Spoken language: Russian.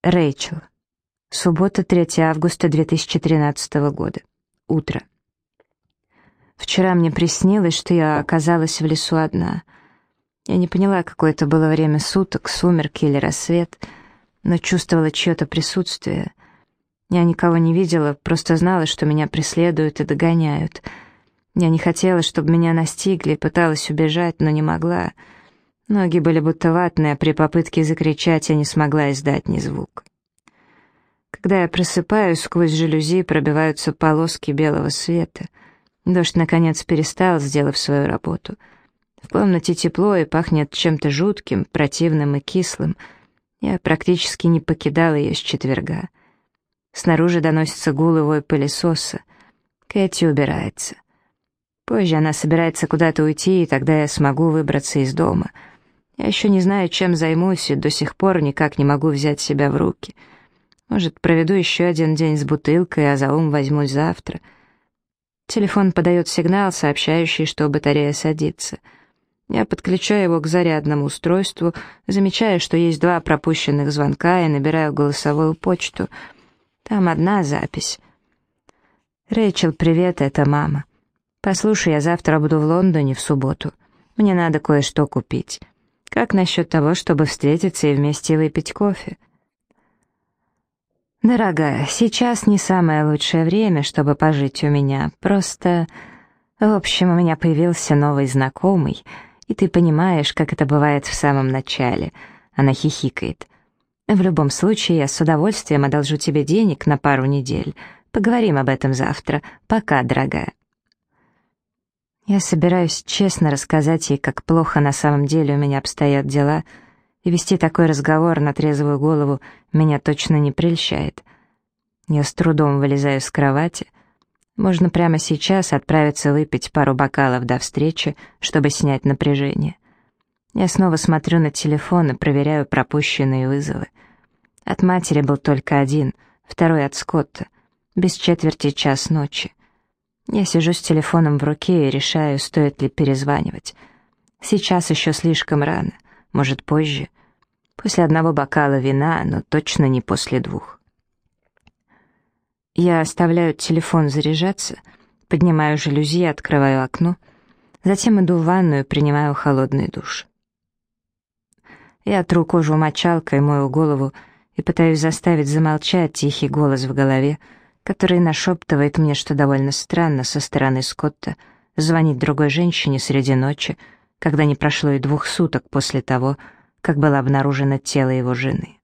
Рэйчел. Суббота, 3 августа 2013 года. Утро. Вчера мне приснилось, что я оказалась в лесу одна. Я не поняла, какое это было время суток, сумерки или рассвет, но чувствовала чье-то присутствие. Я никого не видела, просто знала, что меня преследуют и догоняют. Я не хотела, чтобы меня настигли, пыталась убежать, но не могла. Ноги были будто ватные, а при попытке закричать я не смогла издать ни звука. Когда я просыпаюсь, сквозь жалюзи пробиваются полоски белого света. Дождь, наконец, перестал, сделав свою работу. В комнате тепло и пахнет чем-то жутким, противным и кислым. Я практически не покидала ее с четверга. Снаружи доносится гул и вой пылесоса. Кэти убирается. Позже она собирается куда-то уйти, и тогда я смогу выбраться из дома. Я еще не знаю, чем займусь, и до сих пор никак не могу взять себя в руки. Может, проведу еще один день с бутылкой, а за ум возьмусь завтра. Телефон подает сигнал, сообщающий, что батарея садится. Я подключаю его к зарядному устройству, замечаю, что есть 2 пропущенных звонка, и набираю голосовую почту. Там одна запись. «Рэйчел, привет, это мама. Послушай, я завтра буду в Лондоне в субботу. Мне надо кое-что купить. Как насчет того, чтобы встретиться и вместе выпить кофе?» «Дорогая, сейчас не самое лучшее время, чтобы пожить у меня. Просто... В общем, у меня появился новый знакомый, и ты понимаешь, как это бывает в самом начале». Она хихикает. «В любом случае, я с удовольствием одолжу тебе денег на пару недель. Поговорим об этом завтра. Пока, дорогая». Я собираюсь честно рассказать ей, как плохо на самом деле у меня обстоят дела, и вести такой разговор на трезвую голову меня точно не прельщает. Я с трудом вылезаю с кровати. Можно прямо сейчас отправиться выпить пару бокалов до встречи, чтобы снять напряжение. Я снова смотрю на телефон и проверяю пропущенные вызовы. От матери был только один, второй от Скотта, без четверти час ночи. Я сижу с телефоном в руке и решаю, стоит ли перезванивать. Сейчас еще слишком рано, может, позже. После 1 бокала вина, но точно не после 2. Я оставляю телефон заряжаться, поднимаю жалюзи, открываю окно, затем иду в ванную и принимаю холодный душ. Я тру кожу мочалкой, мою голову и пытаюсь заставить замолчать тихий голос в голове, который нашептывает мне, что довольно странно со стороны Скотта звонить другой женщине среди ночи, когда не прошло и 2 суток после того, как было обнаружено тело его жены.